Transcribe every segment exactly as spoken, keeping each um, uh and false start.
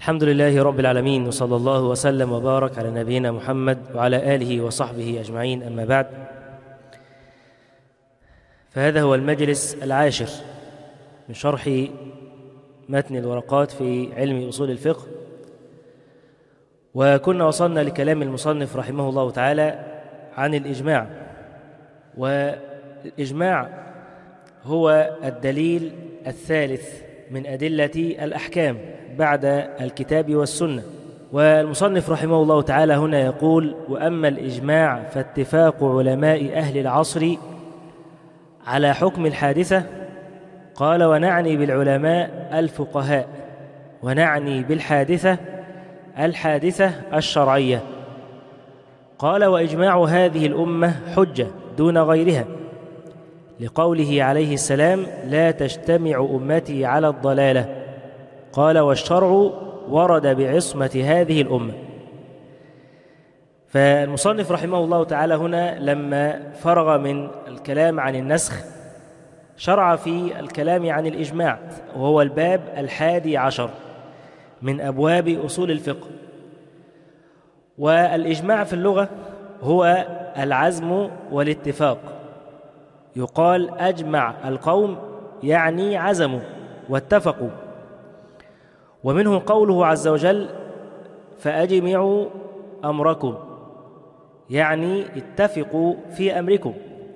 الحمد لله رب العالمين، وصلى الله وسلم وبارك على نبينا محمد وعلى آله وصحبه أجمعين. أما بعد، فهذا هو المجلس العاشر من شرح متن الورقات في علم أصول الفقه، وكنا وصلنا لكلام المصنف رحمه الله تعالى عن الإجماع. والإجماع هو الدليل الثالث من أدلة الأحكام بعد الكتاب والسنة. والمصنف رحمه الله تعالى هنا يقول: وأما الإجماع فاتفاق علماء أهل العصر على حكم الحادثة. قال: ونعني بالعلماء الفقهاء، ونعني بالحادثة الحادثة الشرعية. قال: وإجماع هذه الأمة حجة دون غيرها، لقوله عليه السلام: لا تجتمع أمتي على الضلالة. قال: والشرع ورد بعصمة هذه الأمة. فالمصنف رحمه الله تعالى هنا لما فرغ من الكلام عن النسخ شرع في الكلام عن الإجماع، وهو الباب الحادي عشر من أبواب أصول الفقه. والإجماع في اللغة هو العزم والاتفاق. يقال أجمع القوم، يعني عزموا واتفقوا. ومنه قوله عز وجل: فأجمعوا أمركم، يعني اتفقوا في أمركم.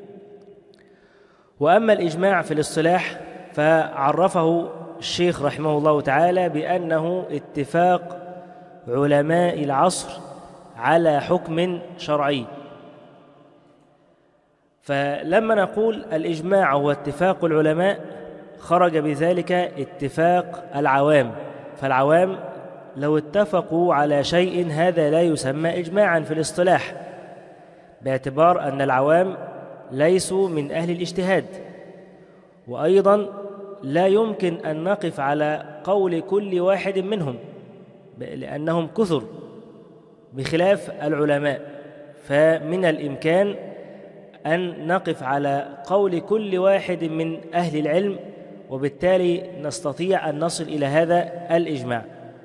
وأما الإجماع في الاصطلاح فعرفه الشيخ رحمه الله تعالى بأنه اتفاق علماء العصر على حكم شرعي. فلما نقول الإجماع هو اتفاق العلماء، خرج بذلك اتفاق العوام. فالعوام لو اتفقوا على شيء هذا لا يسمى إجماعا في الاصطلاح، باعتبار أن العوام ليسوا من أهل الاجتهاد. وأيضا لا يمكن أن نقف على قول كل واحد منهم، لأنهم كثر بخلاف العلماء. فمن الإمكان أن نقف على قول كل واحد من أهل العلم، وبالتالي نستطيع أن نصل إلى هذا الإجماع.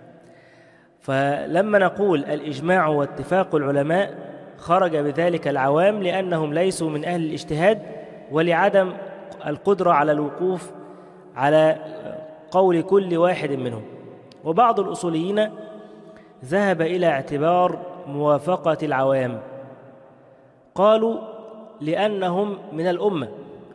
فلما نقول الإجماع واتفاق العلماء خرج بذلك العوام، لأنهم ليسوا من أهل الاجتهاد، ولعدم القدرة على الوقوف على قول كل واحد منهم. وبعض الأصوليين ذهب إلى اعتبار موافقة العوام، قالوا لأنهم من الأمة،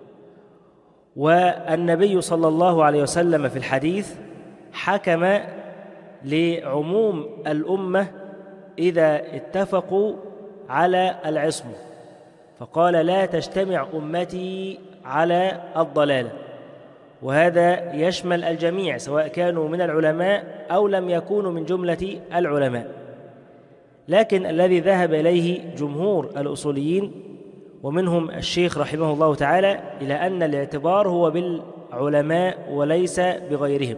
والنبي صلى الله عليه وسلم في الحديث حكم لعموم الأمة إذا اتفقوا على العصمة، فقال: لا تجتمع أمتي على الضلالة. وهذا يشمل الجميع، سواء كانوا من العلماء أو لم يكونوا من جملة العلماء. لكن الذي ذهب إليه جمهور الأصوليين ومنهم الشيخ رحمه الله تعالى إلى أن الاعتبار هو بالعلماء وليس بغيرهم.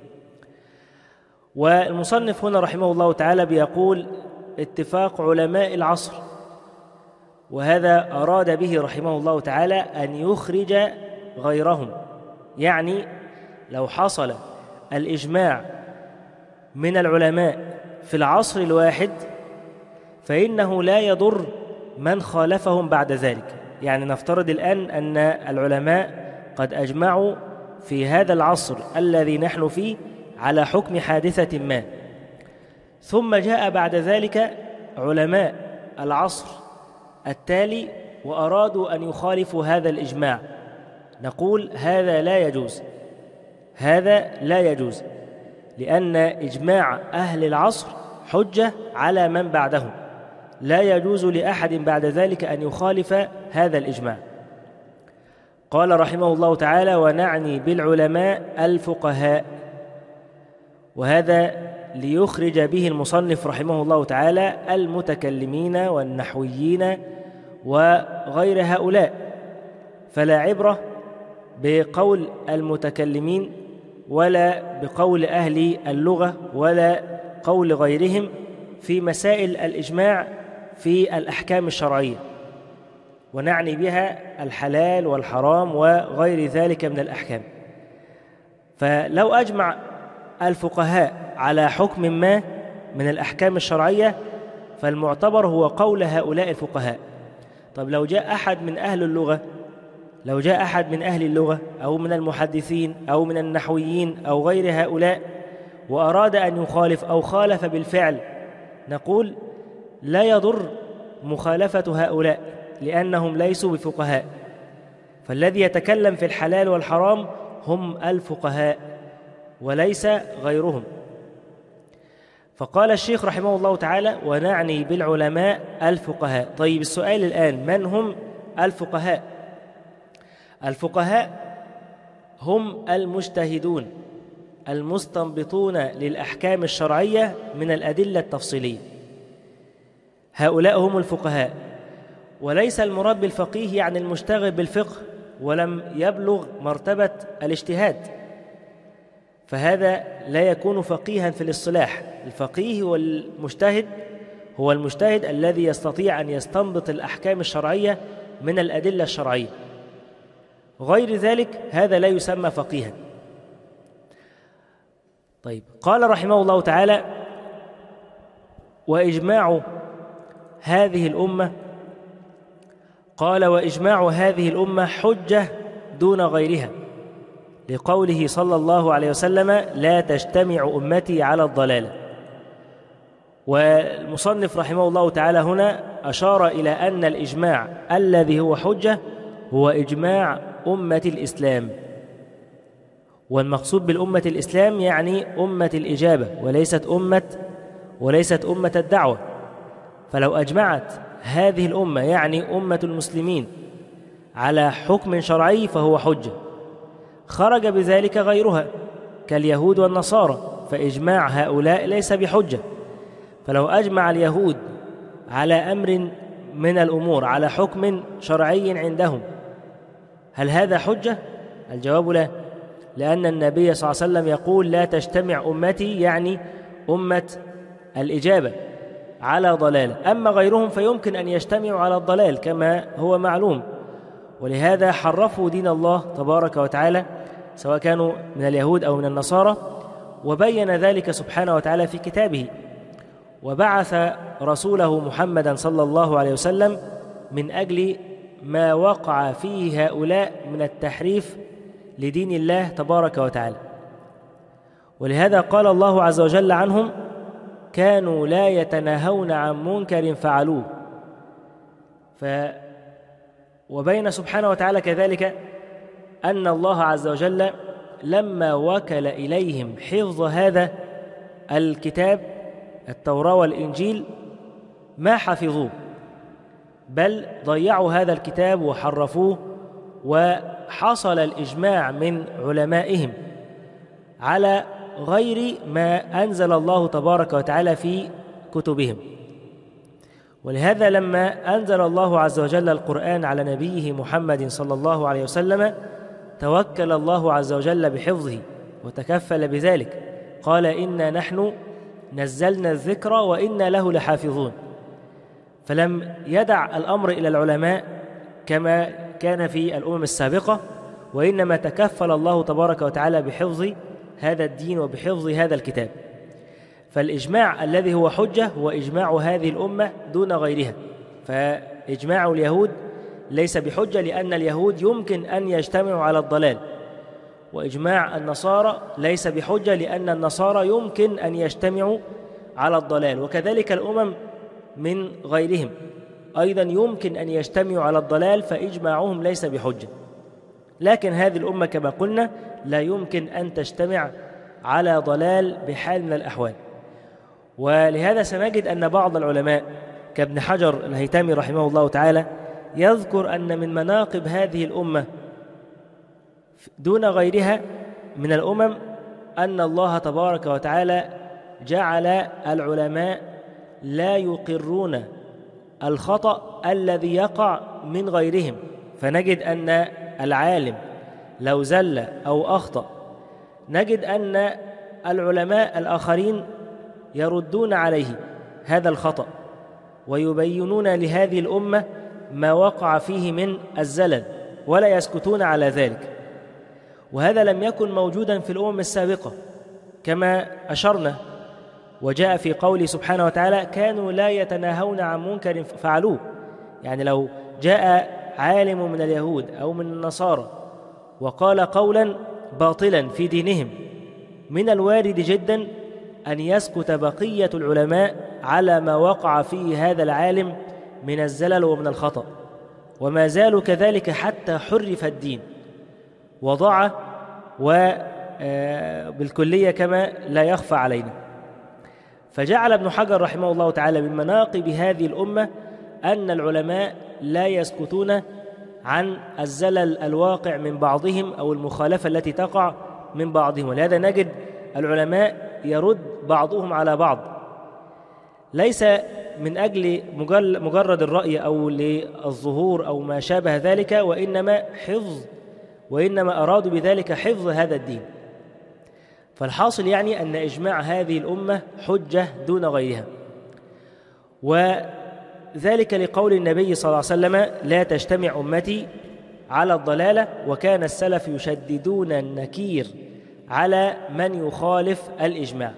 والمصنف هنا رحمه الله تعالى بيقول اتفاق علماء العصر، وهذا أراد به رحمه الله تعالى أن يخرج غيرهم. يعني لو حصل الإجماع من العلماء في العصر الواحد فإنه لا يضر من خالفهم بعد ذلك. يعني نفترض الآن أن العلماء قد أجمعوا في هذا العصر الذي نحن فيه على حكم حادثة ما، ثم جاء بعد ذلك علماء العصر التالي وأرادوا أن يخالفوا هذا الإجماع، نقول هذا لا يجوز، هذا لا يجوز، لأن إجماع أهل العصر حجة على من بعدهم، لا يجوز لأحد بعد ذلك أن يخالف هذا الإجماع. قال رحمه الله تعالى: ونعني بالعلماء الفقهاء. وهذا ليخرج به المصنف رحمه الله تعالى المتكلمين والنحويين وغير هؤلاء، فلا عبرة بقول المتكلمين ولا بقول أهل اللغة ولا قول غيرهم في مسائل الإجماع في الأحكام الشرعية، ونعني بها الحلال والحرام وغير ذلك من الأحكام. فلو أجمع الفقهاء على حكم ما من الأحكام الشرعية فالمعتبر هو قول هؤلاء الفقهاء. طب لو جاء أحد من أهل اللغة لو جاء أحد من أهل اللغة أو من المحدثين أو من النحويين أو غير هؤلاء وأراد أن يخالف أو خالف بالفعل، نقول لا يضر مخالفة هؤلاء لأنهم ليسوا بفقهاء، فالذي يتكلم في الحلال والحرام هم الفقهاء وليس غيرهم. فقال الشيخ رحمه الله تعالى: ونعني بالعلماء الفقهاء. طيب السؤال الآن: من هم الفقهاء؟ الفقهاء هم المجتهدون المستنبطون للأحكام الشرعية من الأدلة التفصيلية، هؤلاء هم الفقهاء. وليس المراد بالفقيه يعني المشتغل بالفقه ولم يبلغ مرتبة الاجتهاد، فهذا لا يكون فقيها في الاصطلاح. الفقيه والمجتهد هو المجتهد الذي يستطيع أن يستنبط الأحكام الشرعية من الأدلة الشرعية، غير ذلك هذا لا يسمى فقيها. طيب، قال رحمه الله تعالى: وإجماع هذه الأمة قال وإجماع هذه الأمة حجة دون غيرها، لقوله صلى الله عليه وسلم: لا تجتمع أمتي على الضلالة. والمصنف رحمه الله تعالى هنا أشار إلى أن الإجماع الذي هو حجة هو إجماع أمة الإسلام، والمقصود بالأمة الإسلام يعني أمة الإجابة وليست أمة وليست أمة الدعوة. فلو أجمعت هذه الأمة يعني أمة المسلمين على حكم شرعي فهو حجة، خرج بذلك غيرها كاليهود والنصارى، فإجماع هؤلاء ليس بحجة. فلو أجمع اليهود على أمر من الأمور على حكم شرعي عندهم هل هذا حجة؟ الجواب لا، لأن النبي صلى الله عليه وسلم يقول: لا تجتمع أمتي يعني أمة الإجابة على ضلالة. أما غيرهم فيمكن أن يجتمعوا على الضلال كما هو معلوم، ولهذا حرفوا دين الله تبارك وتعالى سواء كانوا من اليهود أو من النصارى، وبين ذلك سبحانه وتعالى في كتابه، وبعث رسوله محمدا صلى الله عليه وسلم من أجل ما وقع فيه هؤلاء من التحريف لدين الله تبارك وتعالى. ولهذا قال الله عز وجل عنهم: كانوا لا يتناهون عن منكر فعلوه. ف وبين سبحانه وتعالى كذلك أن الله عز وجل لما وكل إليهم حفظ هذا الكتاب التوراة والإنجيل ما حفظوه، بل ضيعوا هذا الكتاب وحرفوه، وحصل الإجماع من علمائهم على غير ما أنزل الله تبارك وتعالى في كتبهم. ولهذا لما أنزل الله عز وجل القرآن على نبيه محمد صلى الله عليه وسلم توكل الله عز وجل بحفظه وتكفل بذلك، قال: إنا نحن نزلنا الذكر وإنا له لحافظون. فلم يدع الأمر إلى العلماء كما كان في الأمم السابقة، وإنما تكفل الله تبارك وتعالى بحفظ هذا الدين وبحفظ هذا الكتاب. فالإجماع الذي هو حجة هو إجماع هذه الأمة دون غيرها. فإجماع اليهود ليس بحجة لأن اليهود يمكن أن يجتمعوا على الضلال، وإجماع النصارى ليس بحجة لأن النصارى يمكن أن يجتمعوا على الضلال، وكذلك الأمم من غيرهم أيضا يمكن أن يجتمعوا على الضلال، فإجماعهم ليس بحجة. لكن هذه الأمة كما قلنا لا يمكن أن تجتمع على ضلال بحال من الأحوال. ولهذا سنجد أن بعض العلماء كابن حجر الهيثمي رحمه الله تعالى يذكر أن من مناقب هذه الأمة دون غيرها من الأمم أن الله تبارك وتعالى جعل العلماء لا يقرون الخطأ الذي يقع من غيرهم. فنجد أن العالم لو زل أو أخطأ نجد أن العلماء الآخرين يردون عليه هذا الخطأ ويبينون لهذه الأمة ما وقع فيه من الزلل ولا يسكتون على ذلك. وهذا لم يكن موجودا في الأمم السابقة، كما أشرنا، وجاء في قوله سبحانه وتعالى كانوا لا يتناهون عن منكر فعلوه. يعني لو جاء عالم من اليهود أو من النصارى وقال قولا باطلا في دينهم، من الوارد جدا أن يسكت بقية العلماء على ما وقع فيه هذا العالم من الزلل ومن الخطأ، وما زالوا كذلك حتى حرف الدين وضع وبالكلية كما لا يخفى علينا. فجعل ابن حجر رحمه الله تعالى من مناقب هذه الأمة أن العلماء لا يسكتون عن الزلل الواقع من بعضهم أو المخالفة التي تقع من بعضهم، ولهذا نجد العلماء يرد بعضهم على بعض، ليس من أجل مجرد الرأي أو للظهور أو ما شابه ذلك، وإنما حفظ وإنما أرادوا بذلك حفظ هذا الدين. فالحاصل يعني أن إجماع هذه الأمة حجة دون غيرها، وذلك لقول النبي صلى الله عليه وسلم لا تجتمع أمتي على الضلالة، وكان السلف يشددون النكير على من يخالف الإجماع.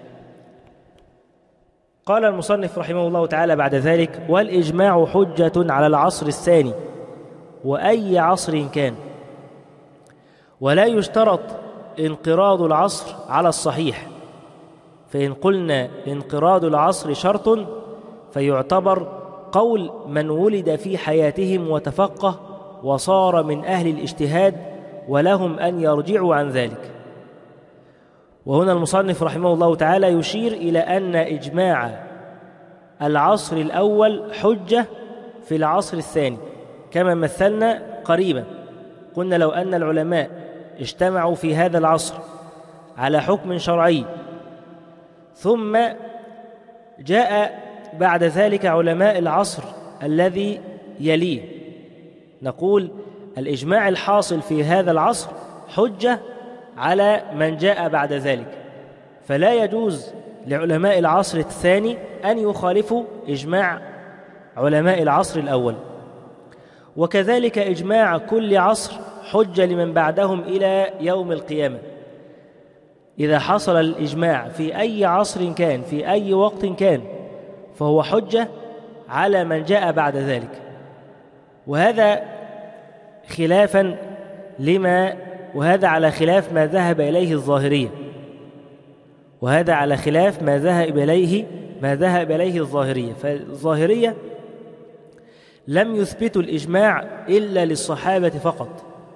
قال المصنف رحمه الله تعالى بعد ذلك: والإجماع حجة على العصر الثاني وأي عصر كان، ولا يشترط انقراض العصر على الصحيح، فإن قلنا انقراض العصر شرط فيعتبر قول من ولد في حياتهم وتفقه وصار من أهل الاجتهاد ولهم أن يرجعوا عن ذلك. وهنا المصنف رحمه الله تعالى يشير إلى أن إجماع العصر الأول حجة في العصر الثاني، كما مثلنا قريبا، قلنا لو أن العلماء اجتمعوا في هذا العصر على حكم شرعي ثم جاء بعد ذلك علماء العصر الذي يليه، نقول الإجماع الحاصل في هذا العصر حجة على من جاء بعد ذلك، فلا يجوز لعلماء العصر الثاني أن يخالفوا إجماع علماء العصر الأول. وكذلك إجماع كل عصر حجة لمن بعدهم إلى يوم القيامة. إذا حصل الإجماع في أي عصر كان في أي وقت كان فهو حجة على من جاء بعد ذلك، وهذا خلافا لما وهذا على خلاف ما ذهب إليه الظاهرية وهذا على خلاف ما ذهب إليه ما ذهب إليه الظاهرية. فالظاهرية لم يثبتوا الإجماع إلا للصحابة فقط،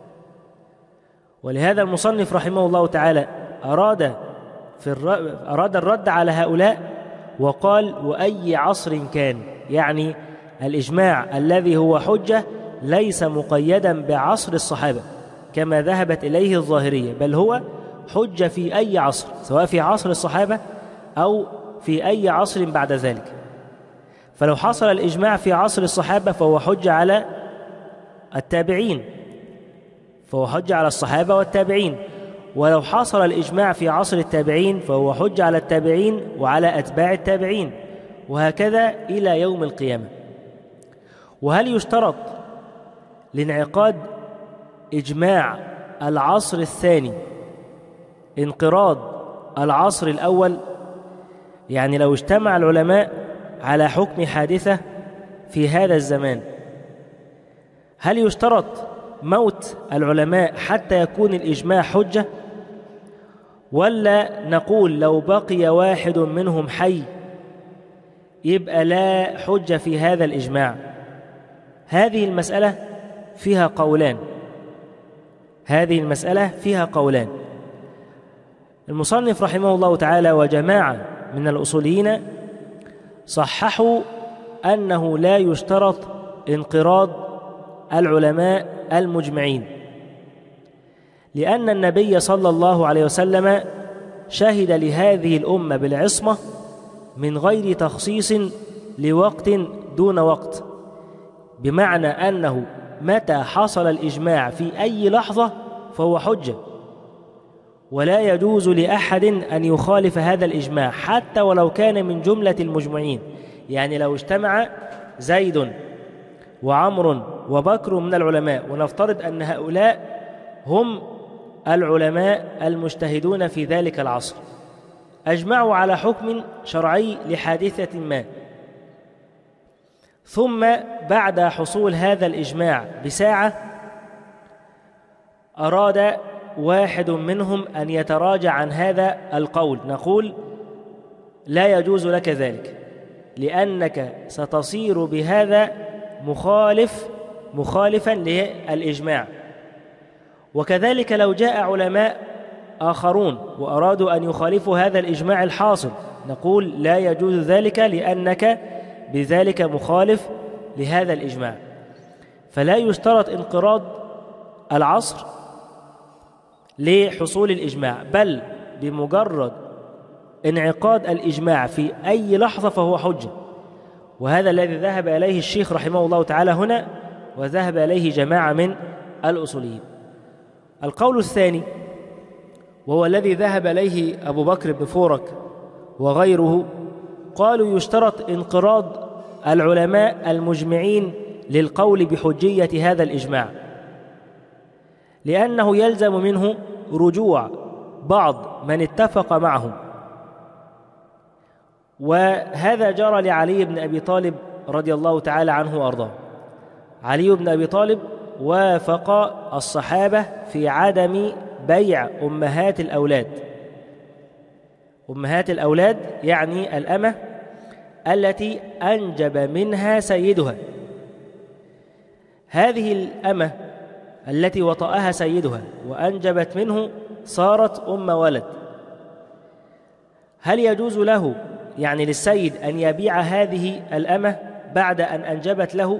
ولهذا المصنف رحمه الله تعالى أراد في الر... أراد الرد على هؤلاء وقال وأي عصر كان، يعني الإجماع الذي هو حجة ليس مقيدا بعصر الصحابة كما ذهبت إليه الظاهرية، بل هو حجة في أي عصر، سواء في عصر الصحابة أو في أي عصر بعد ذلك. فلو حصل الإجماع في عصر الصحابة فهو حجة على التابعين، فهو حجة على الصحابة والتابعين، ولو حصل الإجماع في عصر التابعين فهو حجة على التابعين وعلى أتباع التابعين، وهكذا إلى يوم القيامة. وهل يشترط لانعقاد إجماع العصر الثاني انقراض العصر الأول؟ يعني لو اجتمع العلماء على حكم حادثة في هذا الزمان، هل يشترط موت العلماء حتى يكون الإجماع حجة، ولا نقول لو بقي واحد منهم حي يبقى لا حجة في هذا الإجماع؟ هذه المسألة فيها قولان هذه المسألة فيها قولان المصنف رحمه الله تعالى وجماعة من الأصوليين صححوا أنه لا يشترط انقراض العلماء المجمعين، لأن النبي صلى الله عليه وسلم شهد لهذه الأمة بالعصمة من غير تخصيص لوقت دون وقت، بمعنى أنه متى حصل الإجماع في أي لحظة فهو حجة، ولا يجوز لأحد أن يخالف هذا الإجماع حتى ولو كان من جملة المجمعين. يعني لو اجتمع زيد وعمر وبكر من العلماء، ونفترض أن هؤلاء هم العلماء المجتهدون في ذلك العصر، أجمعوا على حكم شرعي لحادثة ما، ثم بعد حصول هذا الإجماع بساعة أراد واحد منهم أن يتراجع عن هذا القول، نقول لا يجوز لك ذلك، لأنك ستصير بهذا مخالف مخالفا للإجماع. وكذلك لو جاء علماء آخرون وأرادوا أن يخالفوا هذا الإجماع الحاصل، نقول لا يجوز ذلك، لأنك بذلك مخالف لهذا الإجماع. فلا يشترط انقراض العصر لحصول الإجماع، بل بمجرد انعقاد الإجماع في أي لحظة فهو حجة. وهذا الذي ذهب إليه الشيخ رحمه الله تعالى هنا، وذهب إليه جماعة من الأصوليين. القول الثاني وهو الذي ذهب إليه أبو بكر بن فورك وغيره، قالوا يشترط انقراض العلماء المجمعين للقول بحجية هذا الإجماع، لأنه يلزم منه رجوع بعض من اتفق معهم. وهذا جرى لعلي بن أبي طالب رضي الله تعالى عنه وأرضاه. علي بن أبي طالب وافق الصحابة في عدم بيع أمهات الأولاد. أمهات الأولاد يعني الأمة التي أنجب منها سيدها. هذه الأمة التي وطأها سيدها وأنجبت منه صارت أم ولد، هل يجوز له يعني للسيد أن يبيع هذه الأمة بعد أن أنجبت له؟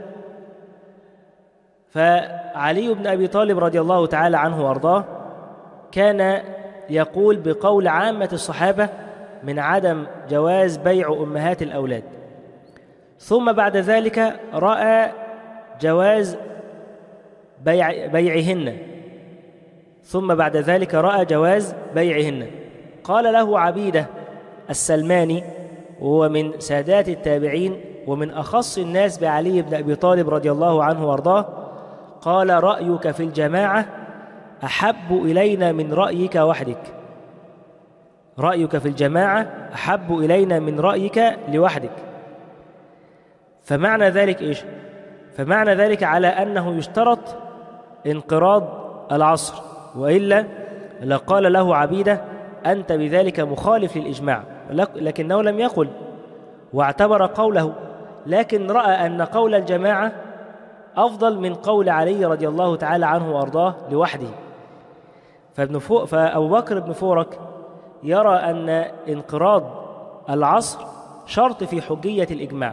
فعلي بن أبي طالب رضي الله تعالى عنه وأرضاه كان يقول بقول عامة الصحابة من عدم جواز بيع أمهات الأولاد، ثم بعد ذلك رأى جواز بيع بيعهن، ثم بعد ذلك رأى جواز بيعهن. قال له عبيدة السلماني، وهو من سادات التابعين ومن أخص الناس بعلي بن أبي طالب رضي الله عنه وارضاه، قال رأيك في الجماعة أحب إلينا من رأيك وحدك. رأيك في الجماعة أحب إلينا من رأيك لوحدك. فمعنى ذلك إيش؟ فمعنى ذلك على أنه يشترط انقراض العصر، وإلا لقال له عبيدة أنت بذلك مخالف للإجماع، لكنه لم يقل واعتبر قوله، لكن رأى أن قول الجماعة أفضل من قول علي رضي الله تعالى عنه وأرضاه لوحده. فابن فو... فأبو بكر بن فورك يرى أن انقراض العصر شرط في حجية الإجماع،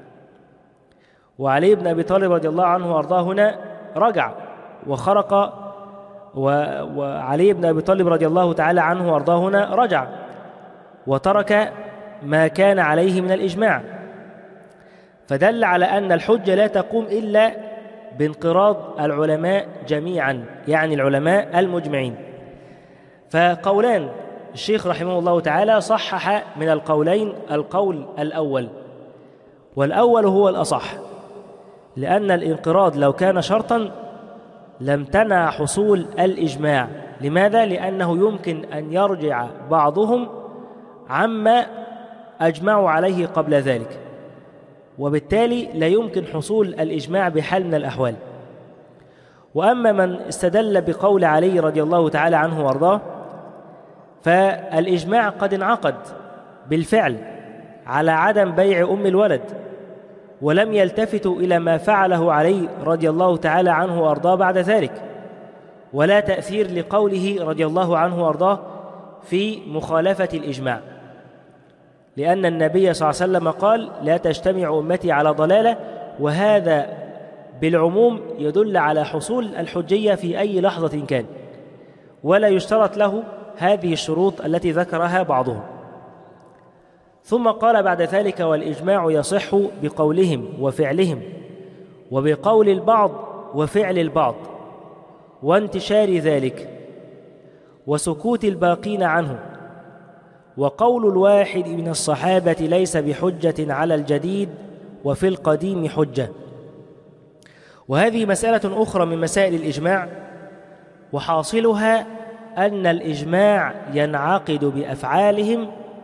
وعلي بن أبي طالب رضي الله عنه وأرضاه هنا رجع وخرق، و... وعلي بن أبي طالب رضي الله تعالى عنه وأرضاه هنا رجع وترك ما كان عليه من الإجماع، فدل على أن الحجة لا تقوم إلا بانقراض العلماء جميعا، يعني العلماء المجمعين. فقولان الشيخ رحمه الله تعالى صحح من القولين القول الأول، والأول هو الأصح، لأن الانقراض لو كان شرطا لم تنع حصول الإجماع. لماذا؟ لأنه يمكن أن يرجع بعضهم عما أجمعوا عليه قبل ذلك، وبالتالي لا يمكن حصول الإجماع بحال من الأحوال. وأما من استدل بقول علي رضي الله تعالى عنه وارضاه، فالإجماع قد انعقد بالفعل على عدم بيع أم الولد، ولم يلتفتوا إلى ما فعله علي رضي الله تعالى عنه وارضاه بعد ذلك، ولا تأثير لقوله رضي الله عنه وارضاه في مخالفة الإجماع، لأن النبي صلى الله عليه وسلم قال لا تجتمع أمتي على ضلالة، وهذا بالعموم يدل على حصول الحجية في أي لحظة كان، ولا يشترط له هذه الشروط التي ذكرها بعضهم. ثم قال بعد ذلك والإجماع يصح بقولهم وفعلهم، وبقول البعض وفعل البعض، وانتشار ذلك، وسكوت الباقين عنه، وقول الواحد من الصحابة ليس بحجة على الجديد، وفي القديم حجة. وهذه مسألة أخرى من مسائل الإجماع، وحاصلها أن الإجماع ينعقد بأفعالهم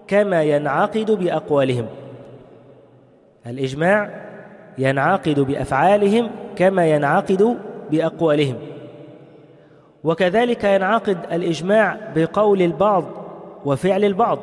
كما ينعقد بأقوالهم. الإجماع ينعقد بأفعالهم كما ينعقد بأقوالهم، وكذلك ينعقد الإجماع بقول البعض وفعل البعض.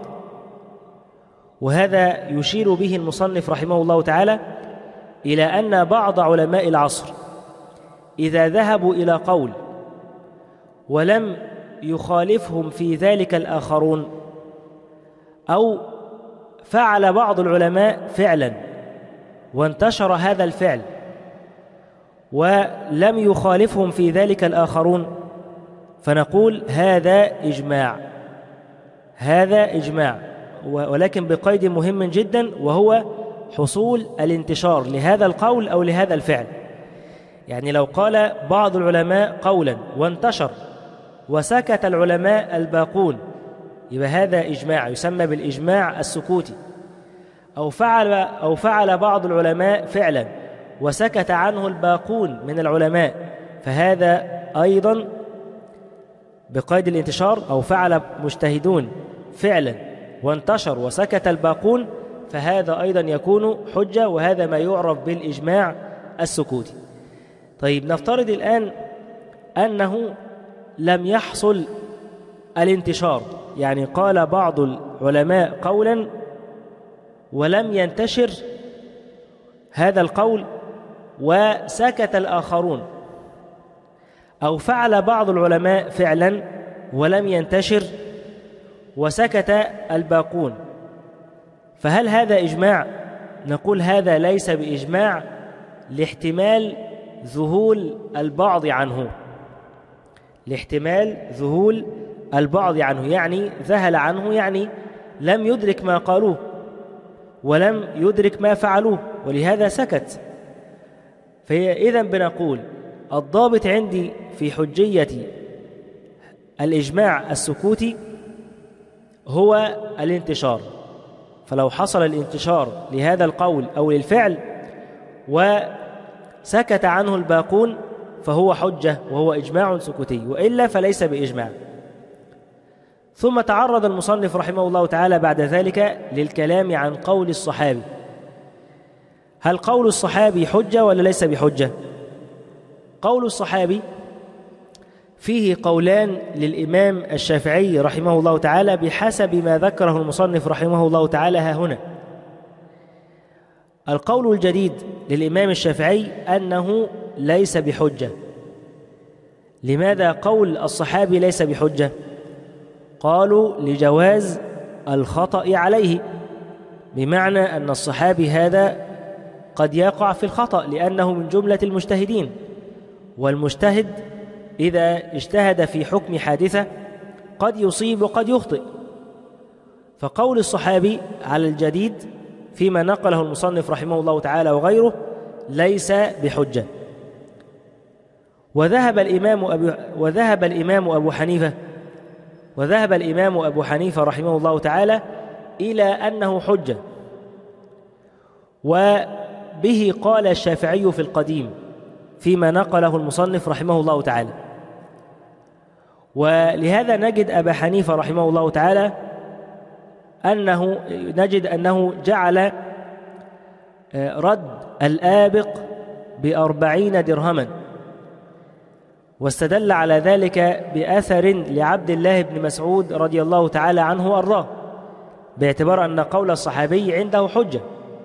وهذا يشير به المصنف رحمه الله تعالى إلى أن بعض علماء العصر إذا ذهبوا إلى قول ولم يخالفهم في ذلك الآخرون، أو فعل بعض العلماء فعلا وانتشر هذا الفعل ولم يخالفهم في ذلك الآخرون، فنقول هذا إجماع، هذا إجماع، ولكن بقيد مهم جدا، وهو حصول الانتشار لهذا القول أو لهذا الفعل. يعني لو قال بعض العلماء قولا وانتشر وسكت العلماء الباقون، يبقى هذا إجماع يسمى بالإجماع السكوتي. أو فعل أو فعل بعض العلماء فعلا وسكت عنه الباقون من العلماء، فهذا أيضا بقيد الانتشار. أو فعل مجتهدون فعلا وانتشر وسكت الباقون، فهذا أيضا يكون حجة، وهذا ما يعرف بالإجماع السكوتي. طيب نفترض الآن أنه لم يحصل الانتشار، يعني قال بعض العلماء قولا ولم ينتشر هذا القول وسكت الآخرون، أو فعل بعض العلماء فعلا ولم ينتشر وسكت الباقون، فهل هذا إجماع؟ نقول هذا ليس بإجماع لاحتمال ذهول البعض عنه، لاحتمال ذهول البعض عنه، يعني ذهل عنه، يعني لم يدرك ما قالوه ولم يدرك ما فعلوه، ولهذا سكت. فإذا بنقول الضابط عندي في حجية الإجماع السكوتي هو الانتشار. فلو حصل الانتشار لهذا القول أو للفعل وسكت عنه الباقون فهو حجة وهو إجماع سكوتي، وإلا فليس بإجماع. ثم تعرض المصنف رحمه الله تعالى بعد ذلك للكلام عن قول الصحابي. هل قول الصحابي حجة ولا ليس بحجة؟ قول الصحابي فيه قولان للإمام الشافعي رحمه الله تعالى بحسب ما ذكره المصنف رحمه الله تعالى ها هنا. القول الجديد للإمام الشافعي أنه ليس بحجة. لماذا قول الصحابي ليس بحجة؟ قالوا لجواز الخطأ عليه، بمعنى أن الصحابي هذا قد يقع في الخطأ لأنه من جملة المجتهدين، والمجتهد إذا اجتهد في حكم حادثة قد يصيب وقد يخطئ. فقول الصحابي على الجديد فيما نقله المصنف رحمه الله تعالى وغيره ليس بحجة. وذهب الإمام أبو وذهب الإمام أبو حنيفة وذهب الإمام أبو حنيفة رحمه الله تعالى إلى أنه حجة، وبه قال الشافعي في القديم فيما نقله المصنف رحمه الله تعالى. ولهذا نجد أبا حنيفة رحمه الله تعالى أنه نجد أنه جعل رد الآبق بأربعين درهما، واستدل على ذلك بأثر لعبد الله بن مسعود رضي الله تعالى عنه وأرضاه، باعتبار أن قول الصحابي عنده حجة.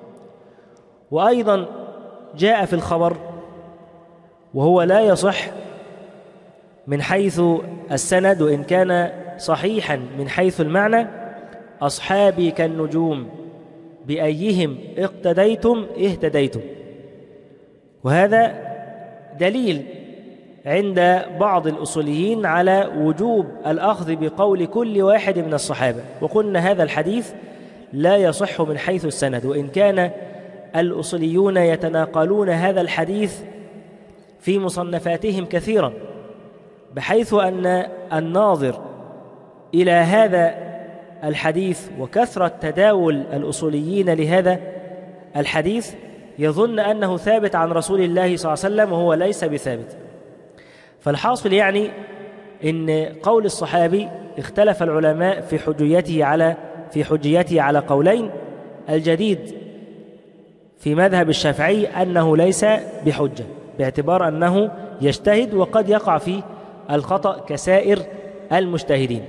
وأيضا جاء في الخبر وهو لا يصح من حيث السند وإن كان صحيحا من حيث المعنى: أصحابي كالنجوم بأيهم اقتديتم اهتديتم. وهذا دليل عند بعض الأصوليين على وجوب الأخذ بقول كل واحد من الصحابة، وقلنا هذا الحديث لا يصح من حيث السند، وإن كان الأصوليون يتناقلون هذا الحديث في مصنفاتهم كثيرا، بحيث أن الناظر إلى هذا الحديث وكثرة تداول الأصوليين لهذا الحديث يظن أنه ثابت عن رسول الله صلى الله عليه وسلم، وهو ليس بثابت. فالحاصل يعني إن قول الصحابي اختلف العلماء في حجيته على في حجيته على قولين. الجديد في مذهب الشافعي أنه ليس بحجة، باعتبار أنه يجتهد وقد يقع في الخطأ كسائر المجتهدين.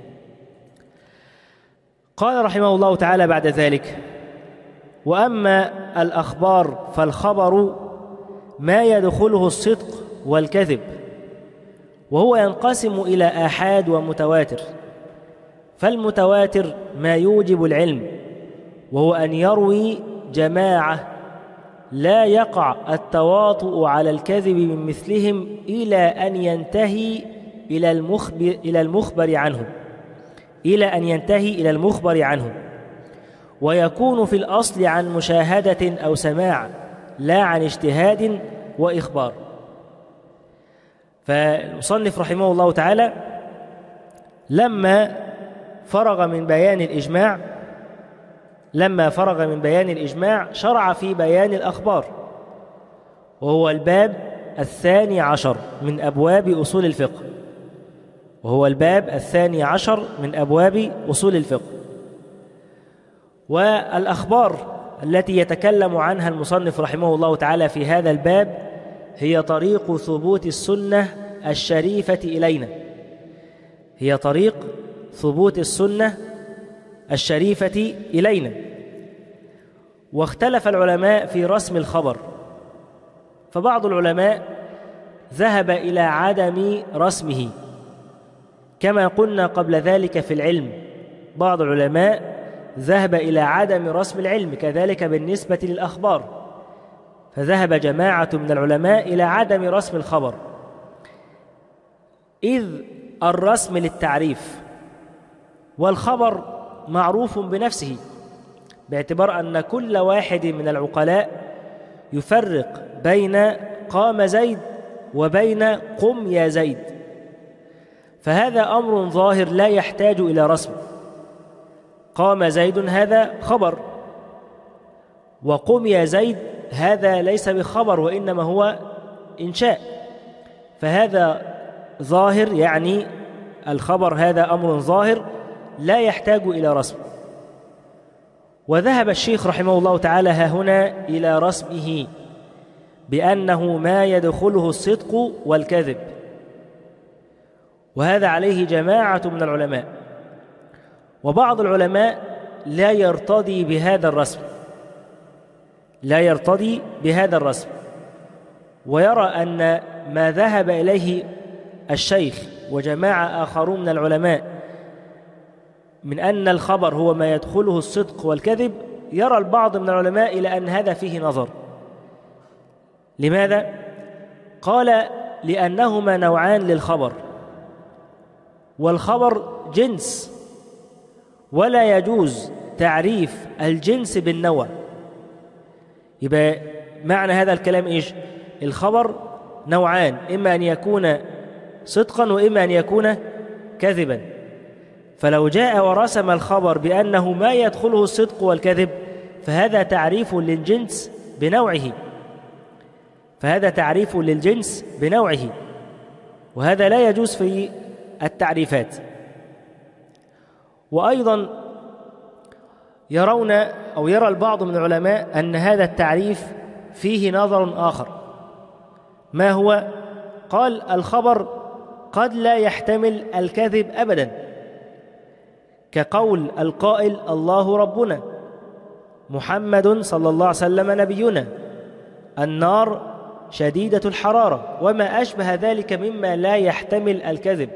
قال رحمه الله تعالى بعد ذلك: وأما الأخبار فالخبر ما يدخله الصدق والكذب، وهو ينقسم إلى آحاد ومتواتر. فالمتواتر ما يوجب العلم، وهو أن يروي جماعة لا يقع التواطؤ على الكذب من مثلهم إلى أن ينتهي إلى المخبر, إلى المخبر عنه إلى أن ينتهي إلى المخبر عنه ويكون في الأصل عن مشاهدة أو سماع لا عن اجتهاد وإخبار. فالمصنف رحمه الله تعالى لما فرغ من بيان الإجماع لما فرغ من بيان الإجماع شرع في بيان الأخبار، وهو الباب الثاني عشر من أبواب أصول الفقه وهو الباب الثاني عشر من أبواب أصول الفقه. والأخبار التي يتكلم عنها المصنف رحمه الله تعالى في هذا الباب هي طريق ثبوت السنة الشريفة إلينا هي طريق ثبوت السنة الشريفة إلينا. واختلف العلماء في رسم الخبر، فبعض العلماء ذهب إلى عدم رسمه كما قلنا قبل ذلك في العلم. بعض العلماء ذهب إلى عدم رسم العلم كذلك بالنسبة للأخبار، فذهب جماعة من العلماء إلى عدم رسم الخبر، إذ الرسم للتعريف والخبر معروف بنفسه، باعتبار أن كل واحد من العقلاء يفرق بين قام زيد وبين قم يا زيد، فهذا أمر ظاهر لا يحتاج إلى رسم. قام زيد هذا خبر، وقم يا زيد هذا ليس بخبر وإنما هو إنشاء، فهذا ظاهر، يعني الخبر هذا أمر ظاهر لا يحتاج إلى رسم. وذهب الشيخ رحمه الله تعالى ها هنا إلى رسمه بأنه ما يدخله الصدق والكذب، وهذا عليه جماعة من العلماء. وبعض العلماء لا يرتضي بهذا الرسم لا يرتضي بهذا الرسم ويرى أن ما ذهب إليه الشيخ وجماعة آخرون من العلماء من أن الخبر هو ما يدخله الصدق والكذب، يرى البعض من العلماء إلى أن هذا فيه نظر. لماذا؟ قال: لأنهما نوعان للخبر، والخبر جنس، ولا يجوز تعريف الجنس بالنوع. يبقى معنى هذا الكلام إيش؟ الخبر نوعان، إما أن يكون صدقا وإما أن يكون كذبا. فلو جاء ورسم الخبر بأنه ما يدخله الصدق والكذب فهذا تعريف للجنس بنوعه فهذا تعريف للجنس بنوعه وهذا لا يجوز في التعريفات. وأيضا يرون أو يرى البعض من العلماء أن هذا التعريف فيه نظر آخر. ما هو؟ قال: الخبر قد لا يحتمل الكذب أبدا، كقول القائل: الله ربنا، محمد صلى الله عليه وسلم نبينا، النار شديدة الحرارة، وما أشبه ذلك مما لا يحتمل الكذب.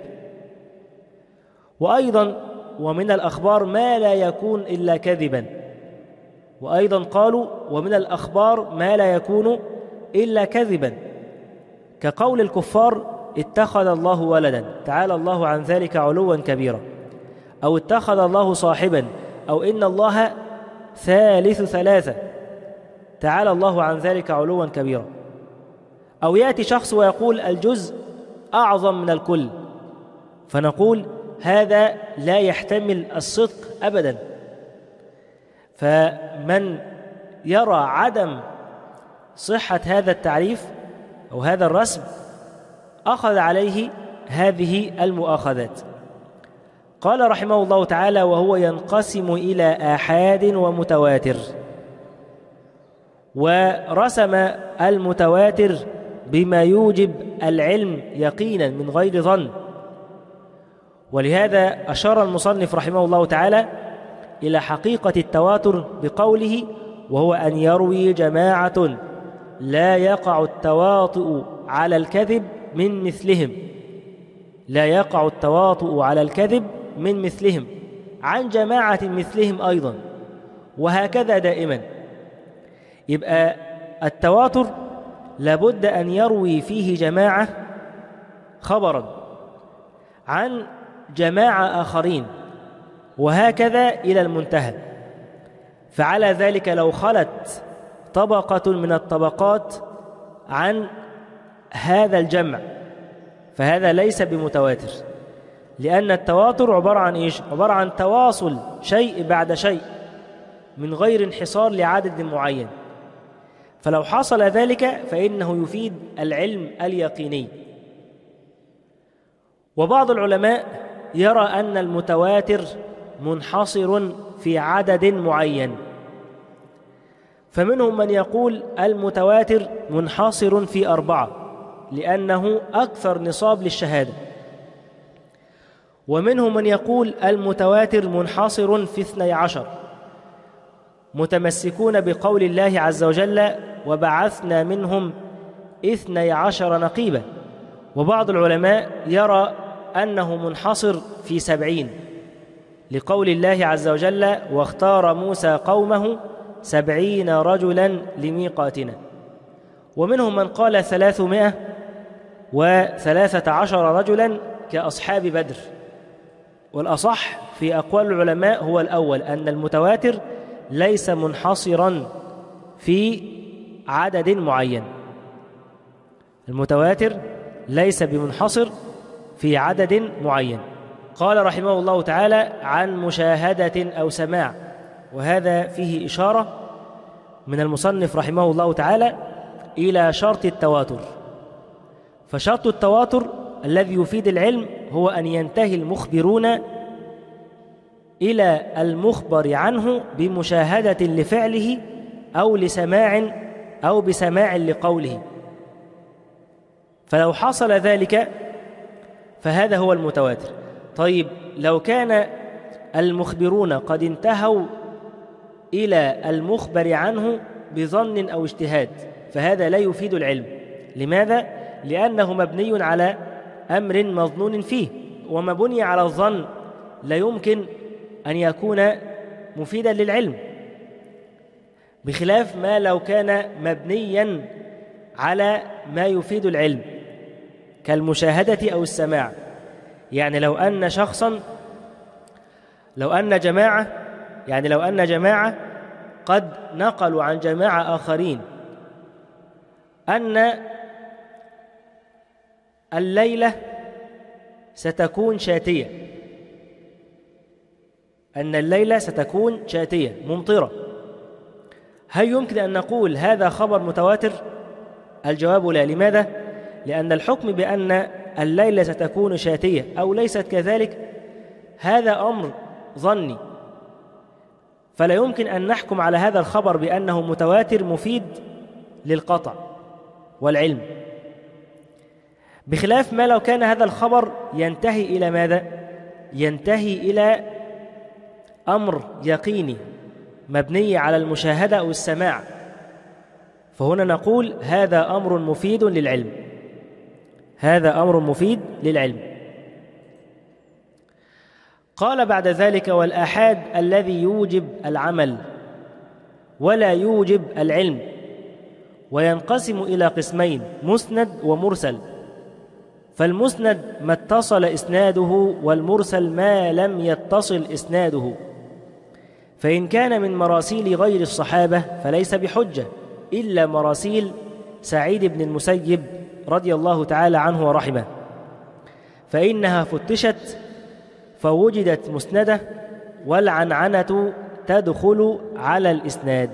وأيضا ومن الأخبار ما لا يكون إلا كذبا، وأيضا قالوا: ومن الأخبار ما لا يكون إلا كذبا، كقول الكفار: اتخذ الله ولدا، تعالى الله عن ذلك علوا كبيرا، أو اتخذ الله صاحبا، أو إن الله ثالث ثلاثة، تعالى الله عن ذلك علوا كبيرا. أو يأتي شخص ويقول: الجزء أعظم من الكل، فنقول: هذا لا يحتمل الصدق أبدا. فمن يرى عدم صحة هذا التعريف أو هذا الرسم أخذ عليه هذه المؤاخذات. قال رحمه الله تعالى: وهو ينقسم إلى آحاد ومتواتر. ورسم المتواتر بما يوجب العلم يقينا من غير ظن، ولهذا أشار المصنف رحمه الله تعالى إلى حقيقة التواتر بقوله: وهو أن يروي جماعة لا يقع التواطؤ على الكذب من مثلهم لا يقع التواطؤ على الكذب من مثلهم عن جماعة مثلهم أيضا، وهكذا دائما. يبقى التواتر لابد أن يروي فيه جماعة خبرا عن جماعة آخرين، وهكذا إلى المنتهى. فعلى ذلك لو خلت طبقة من الطبقات عن هذا الجمع فهذا ليس بمتواتر، لأن التواتر عبارة عن إيش؟ عبارة عن تواصل شيء بعد شيء من غير انحصار لعدد معين. فلو حصل ذلك فإنه يفيد العلم اليقيني. وبعض العلماء يرى أن المتواتر منحصر في عدد معين، فمنهم من يقول المتواتر منحصر في أربعة لأنه أكثر نصاب للشهادة، ومنهم من يقول المتواتر منحصر في اثني عشر، متمسكون بقول الله عز وجل: وبعثنا منهم اثني عشر نقيبا. وبعض العلماء يرى أنه منحصر في سبعين لقول الله عز وجل: واختار موسى قومه سبعين رجلا لميقاتنا. ومنهم من قال ثلاثمائة وثلاثة عشر رجلا كأصحاب بدر. والأصح في أقوال العلماء هو الأول، أن المتواتر ليس منحصرا في عدد معين. المتواتر ليس بمنحصر في عدد معين. قال رحمه الله تعالى: عن مشاهدة أو سماع، وهذا فيه إشارة من المصنف رحمه الله تعالى إلى شرط التواتر. فشرط التواتر الذي يفيد العلم هو أن ينتهي المخبرون إلى المخبر عنه بمشاهدة لفعله أو لسماع أو بسماع لقوله. فلو حصل ذلك فهذا هو المتواتر. طيب لو كان المخبرون قد انتهوا إلى المخبر عنه بظن أو اجتهاد فهذا لا يفيد العلم. لماذا؟ لأنه مبني على أمر مظنون فيه، وما بني على الظن لا يمكن أن يكون مفيدا للعلم، بخلاف ما لو كان مبنيا على ما يفيد العلم كالمشاهدة أو السماع. يعني لو أن شخصا لو أن جماعة يعني لو أن جماعة قد نقلوا عن جماعة آخرين أن الليلة ستكون شاتية أن الليلة ستكون شاتية ممطرة، هل يمكن أن نقول هذا خبر متواتر؟ الجواب لا. لماذا؟ لأن الحكم بأن الليلة ستكون شاتية أو ليست كذلك هذا أمر ظني، فلا يمكن أن نحكم على هذا الخبر بأنه متواتر مفيد للقطع والعلم، بخلاف ما لو كان هذا الخبر ينتهي إلى ماذا؟ ينتهي إلى أمر يقيني مبني على المشاهدة أو السماع، فهنا نقول هذا أمر مفيد للعلم هذا أمر مفيد للعلم. قال بعد ذلك: والآحاد الذي يوجب العمل ولا يوجب العلم، وينقسم إلى قسمين: مسند ومرسل. فالمسند ما اتصل إسناده، والمرسل ما لم يتصل إسناده. فإن كان من مراسيل غير الصحابة فليس بحجة إلا مراسيل سعيد بن المسيب رضي الله تعالى عنه ورحمه، فإنها فتشت فوجدت مسندة، والعنعنة تدخل على الإسناد.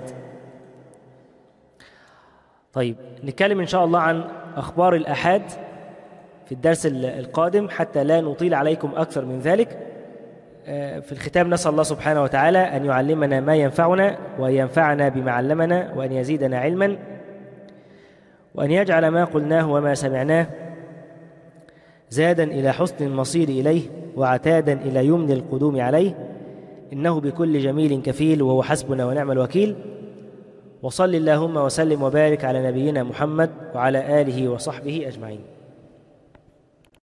طيب نتكلم إن شاء الله عن أخبار الآحاد في الدرس القادم حتى لا نطيل عليكم أكثر من ذلك. في الختام نسأل الله سبحانه وتعالى أن يعلمنا ما ينفعنا وأن ينفعنا بما علمنا وأن يزيدنا علما وأن يجعل ما قلناه وما سمعناه زادا إلى حسن المصير إليه وعتادا إلى يمن القدوم عليه، إنه بكل جميل كفيل وهو حسبنا ونعم الوكيل. وصل اللهم وسلم وبارك على نبينا محمد وعلى آله وصحبه أجمعين.